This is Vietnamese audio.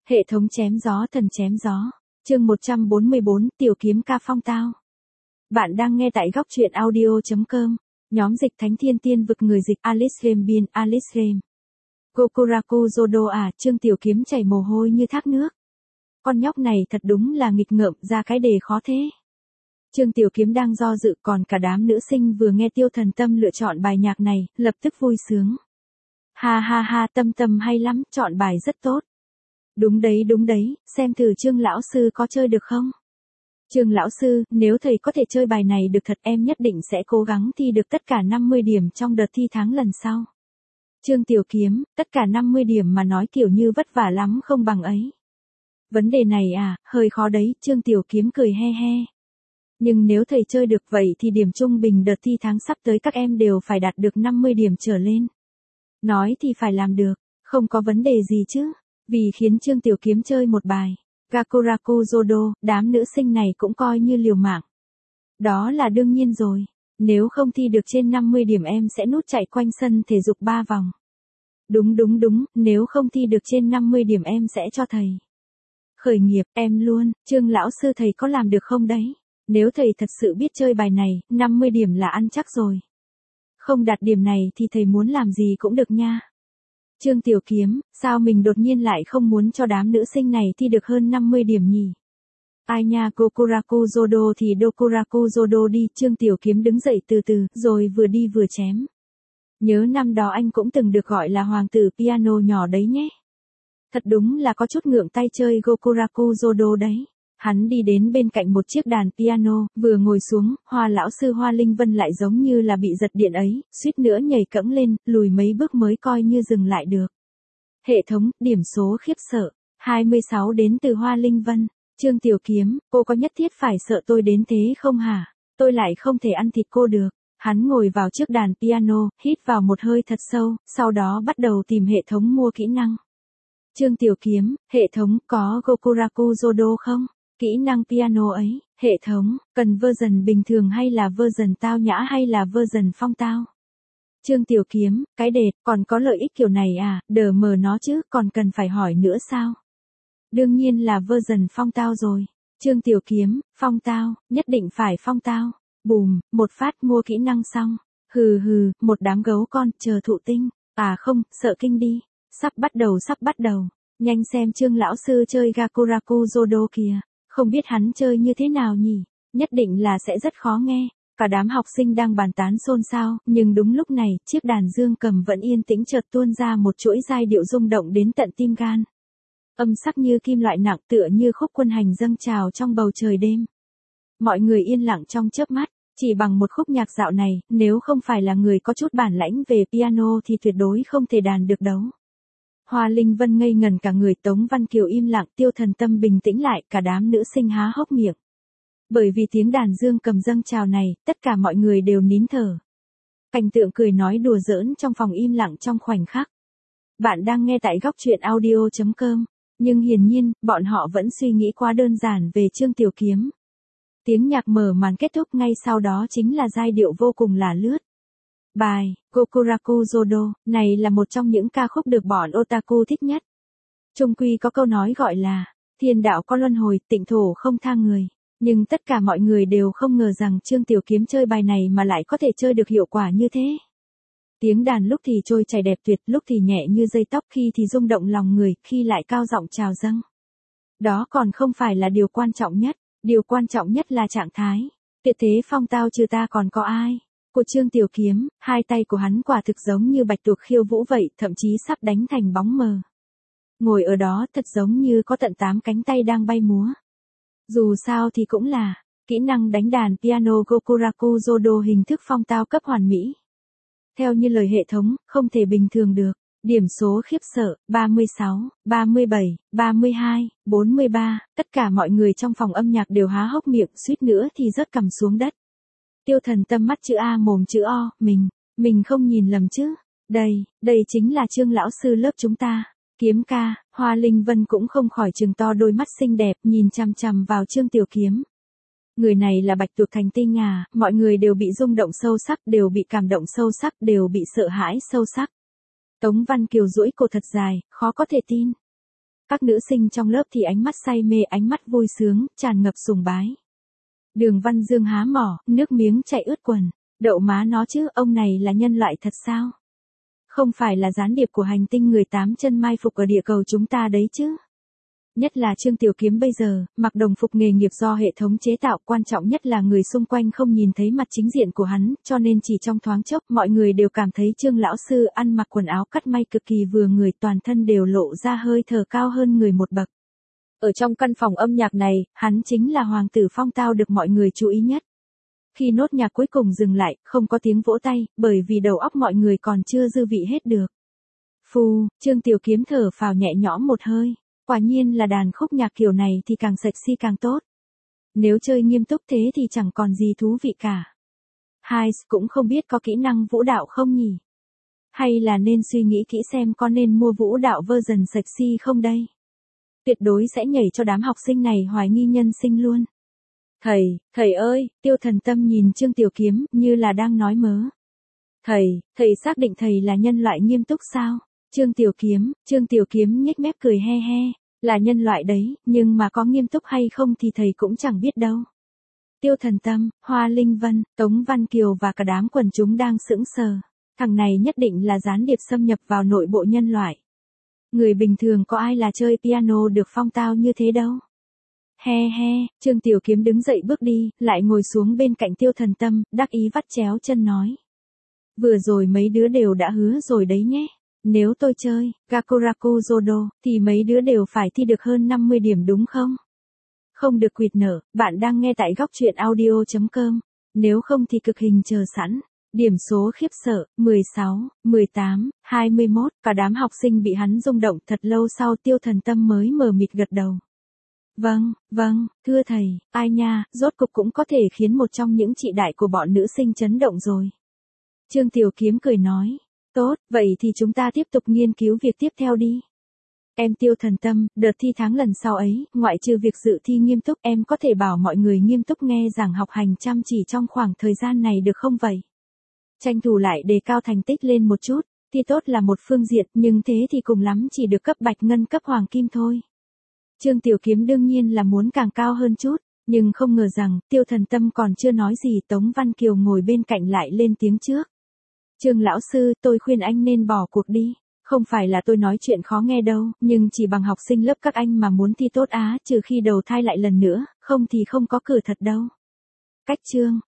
Hệ thống chém gió thần chém gió. Chương 144, tiểu kiếm ca phong tao. Bạn đang nghe tại góc truyện audio.com. Nhóm dịch thánh thiên tiên vực người dịch Alice Rembin, Alice Rem. Gokuraku Zodo à, Trương tiểu kiếm chảy mồ hôi như thác nước. Con nhóc này thật đúng là nghịch ngợm, ra cái đề khó thế. Trương tiểu kiếm đang do dự, còn cả đám nữ sinh vừa nghe Tiêu Thần Tâm lựa chọn bài nhạc này, lập tức vui sướng. Ha ha ha, Tâm Tâm hay lắm, chọn bài rất tốt. Đúng đấy, xem thử Trương lão sư có chơi được không? Trương lão sư, nếu thầy có thể chơi bài này được thật em nhất định sẽ cố gắng thi được tất cả 50 điểm trong đợt thi tháng lần sau. Trương tiểu kiếm, tất cả 50 điểm mà nói kiểu như vất vả lắm không bằng ấy. Vấn đề này à, hơi khó đấy, Trương tiểu kiếm cười he he. Nhưng nếu thầy chơi được vậy thì điểm trung bình đợt thi tháng sắp tới các em đều phải đạt được 50 điểm trở lên. Nói thì phải làm được, không có vấn đề gì chứ. Vì khiến Trương tiểu kiếm chơi một bài Gakuraku Zodo, đám nữ sinh này cũng coi như liều mạng. Đó là đương nhiên rồi. Nếu không thi được trên 50 điểm em sẽ nút chạy quanh sân thể dục 3 vòng. Đúng, nếu không thi được trên 50 điểm em sẽ cho thầy khởi nghiệp, em luôn. Trương lão sư thầy có làm được không đấy? Nếu thầy thật sự biết chơi bài này, 50 điểm là ăn chắc rồi. Không đạt điểm này thì thầy muốn làm gì cũng được nha. Trương tiểu kiếm, sao mình đột nhiên lại không muốn cho đám nữ sinh này thi được hơn 50 điểm nhỉ? Ai nha, Gokuraku Zodo thì Dokuraku Zodo đi. Trương tiểu kiếm đứng dậy từ từ, rồi vừa đi vừa chém. Nhớ năm đó anh cũng từng được gọi là hoàng tử piano nhỏ đấy nhé. Thật đúng là có chút ngượng tay chơi Gokuraku Zodo đấy. Hắn đi đến bên cạnh một chiếc đàn piano, vừa ngồi xuống, Hoa lão sư Hoa Linh Vân lại giống như là bị giật điện ấy, suýt nữa nhảy cẫng lên, lùi mấy bước mới coi như dừng lại được. Hệ thống, điểm số khiếp sợ, 26 đến từ Hoa Linh Vân. Trương tiểu kiếm, cô có nhất thiết phải sợ tôi đến thế không hả? Tôi lại không thể ăn thịt cô được. Hắn ngồi vào chiếc đàn piano, hít vào một hơi thật sâu, sau đó bắt đầu tìm hệ thống mua kỹ năng. Trương tiểu kiếm, hệ thống, có Gokuraku Zodo không? Kỹ năng piano ấy, hệ thống, cần version bình thường hay là version tao nhã hay là version phong tao? Trương tiểu kiếm, cái đệt, còn có lợi ích kiểu này à, đờ mờ nó chứ, còn cần phải hỏi nữa sao? Đương nhiên là version phong tao rồi. Trương tiểu kiếm, phong tao, nhất định phải phong tao. Bùm, một phát mua kỹ năng xong. Hừ, một đám gấu con, chờ thụ tinh. À không, sợ kinh đi. Sắp bắt đầu. Nhanh xem Trương lão sư chơi Gakuraku Zodo kìa. Không biết hắn chơi như thế nào nhỉ? Nhất định là sẽ rất khó nghe. Cả đám học sinh đang bàn tán xôn xao, nhưng đúng lúc này, chiếc đàn dương cầm vẫn yên tĩnh chợt tuôn ra một chuỗi giai điệu rung động đến tận tim gan. Âm sắc như kim loại nặng tựa như khúc quân hành dâng trào trong bầu trời đêm. Mọi người yên lặng trong chớp mắt, chỉ bằng một khúc nhạc dạo này, nếu không phải là người có chút bản lãnh về piano thì tuyệt đối không thể đàn được đấu. Hoa Linh Vân ngây ngần cả người, Tống Văn Kiều im lặng, Tiêu Thần Tâm bình tĩnh lại, cả đám nữ sinh há hốc miệng. Bởi vì tiếng đàn dương cầm dâng trào này, tất cả mọi người đều nín thở. Cảnh tượng cười nói đùa giỡn trong phòng im lặng trong khoảnh khắc. Bạn đang nghe tại góc truyện audio.com, nhưng hiển nhiên, bọn họ vẫn suy nghĩ quá đơn giản về Trương tiểu kiếm. Tiếng nhạc mở màn kết thúc, ngay sau đó chính là giai điệu vô cùng là lướt. Bài Gokuraku Zodo này là một trong những ca khúc được bọn otaku thích nhất. Chung quy có câu nói gọi là thiên đạo có luân hồi, tịnh thổ không tha người. Nhưng tất cả mọi người đều không ngờ rằng Trương tiểu kiếm chơi bài này mà lại có thể chơi được hiệu quả như thế. Tiếng đàn lúc thì trôi chảy đẹp tuyệt, lúc thì nhẹ như dây tóc, khi thì rung động lòng người, khi lại cao giọng trào dâng. Đó còn không phải là điều quan trọng nhất, điều quan trọng nhất là trạng thái. Tuyệt thế phong tao trừ ta còn có ai? Của Trương tiểu kiếm, hai tay của hắn quả thực giống như bạch tuộc khiêu vũ vậy, thậm chí sắp đánh thành bóng mờ. Ngồi ở đó thật giống như có tận 8 cánh tay đang bay múa. Dù sao thì cũng là kỹ năng đánh đàn piano Gokuraku Zodo hình thức phong tao cấp hoàn mỹ. Theo như lời hệ thống, không thể bình thường được. Điểm số khiếp sợ, 36, 37, 32, 43, tất cả mọi người trong phòng âm nhạc đều há hốc miệng, suýt nữa thì rớt cằm xuống đất. Tiêu Thần Tâm mắt chữ A mồm chữ O, mình không nhìn lầm chứ. Đây chính là Trương lão sư lớp chúng ta. Kiếm ca, Hoa Linh Vân cũng không khỏi trừng to đôi mắt xinh đẹp, nhìn chằm chằm vào Trương tiểu kiếm. Người này là bạch tuộc thành tinh à, mọi người đều bị rung động sâu sắc, đều bị cảm động sâu sắc, đều bị sợ hãi sâu sắc. Tống Văn Kiều duỗi cổ thật dài, khó có thể tin. Các nữ sinh trong lớp thì ánh mắt say mê, ánh mắt vui sướng, tràn ngập sùng bái. Đường Văn Dương há mỏ, nước miếng chảy ướt quần. Đậu má nó chứ, ông này là nhân loại thật sao? Không phải là gián điệp của hành tinh người 8 chân mai phục ở địa cầu chúng ta đấy chứ? Nhất là Trương Tiểu Kiếm bây giờ, mặc đồng phục nghề nghiệp do hệ thống chế tạo, quan trọng nhất là người xung quanh không nhìn thấy mặt chính diện của hắn, cho nên chỉ trong thoáng chốc mọi người đều cảm thấy Trương lão sư ăn mặc quần áo cắt may cực kỳ vừa người, toàn thân đều lộ ra hơi thở cao hơn người một bậc. Ở trong căn phòng âm nhạc này, hắn chính là hoàng tử phong tao được mọi người chú ý nhất. Khi nốt nhạc cuối cùng dừng lại, không có tiếng vỗ tay, bởi vì đầu óc mọi người còn chưa dư vị hết được. Phù, Trương Tiểu Kiếm thở phào nhẹ nhõm một hơi. Quả nhiên là đàn khúc nhạc kiểu này thì càng sexy càng tốt. Nếu chơi nghiêm túc thế thì chẳng còn gì thú vị cả. Hai cũng không biết có kỹ năng vũ đạo không nhỉ? Hay là nên suy nghĩ kỹ xem có nên mua vũ đạo version sexy không đây? Tuyệt đối sẽ nhảy cho đám học sinh này hoài nghi nhân sinh luôn. Thầy ơi, Tiêu Thần Tâm nhìn Trương Tiểu Kiếm như là đang nói mớ. Thầy xác định thầy là nhân loại nghiêm túc sao? Trương Tiểu Kiếm nhếch mép cười he he, là nhân loại đấy, nhưng mà có nghiêm túc hay không thì thầy cũng chẳng biết đâu. Tiêu Thần Tâm, Hoa Linh Vân, Tống Văn Kiều và cả đám quần chúng đang sững sờ. Thằng này nhất định là gián điệp xâm nhập vào nội bộ nhân loại. Người bình thường có ai là chơi piano được phong tao như thế đâu. He he, Trương Tiểu Kiếm đứng dậy bước đi, lại ngồi xuống bên cạnh Tiêu Thần Tâm, đắc ý vắt chéo chân nói. Vừa rồi mấy đứa đều đã hứa rồi đấy nhé. Nếu tôi chơi Gakuraku Jodo, thì mấy đứa đều phải thi được hơn 50 điểm đúng không? Không được quỵt nở, bạn đang nghe tại góc truyện audio.com. Nếu không thì cực hình chờ sẵn. Điểm số khiếp sợ, 16, 18, 21, cả đám học sinh bị hắn rung động. Thật lâu sau Tiêu Thần Tâm mới mờ mịt gật đầu. Vâng, thưa thầy, ai nha, rốt cục cũng có thể khiến một trong những chị đại của bọn nữ sinh chấn động rồi. Trương Tiểu Kiếm cười nói. Tốt, vậy thì chúng ta tiếp tục nghiên cứu việc tiếp theo đi. Em Tiêu Thần Tâm, đợt thi tháng lần sau ấy, ngoại trừ việc dự thi nghiêm túc, em có thể bảo mọi người nghiêm túc nghe giảng học hành chăm chỉ trong khoảng thời gian này được không vậy? Tranh thủ lại đề cao thành tích lên một chút, thi tốt là một phương diện, nhưng thế thì cùng lắm chỉ được cấp bạch ngân cấp hoàng kim thôi. Trương Tiểu Kiếm đương nhiên là muốn càng cao hơn chút, nhưng không ngờ rằng, Tiêu Thần Tâm còn chưa nói gì, Tống Văn Kiều ngồi bên cạnh lại lên tiếng trước. Trương lão sư, tôi khuyên anh nên bỏ cuộc đi. Không phải là tôi nói chuyện khó nghe đâu, nhưng chỉ bằng học sinh lớp các anh mà muốn thi tốt trừ khi đầu thai lại lần nữa, không thì không có cửa thật đâu. Cách Trương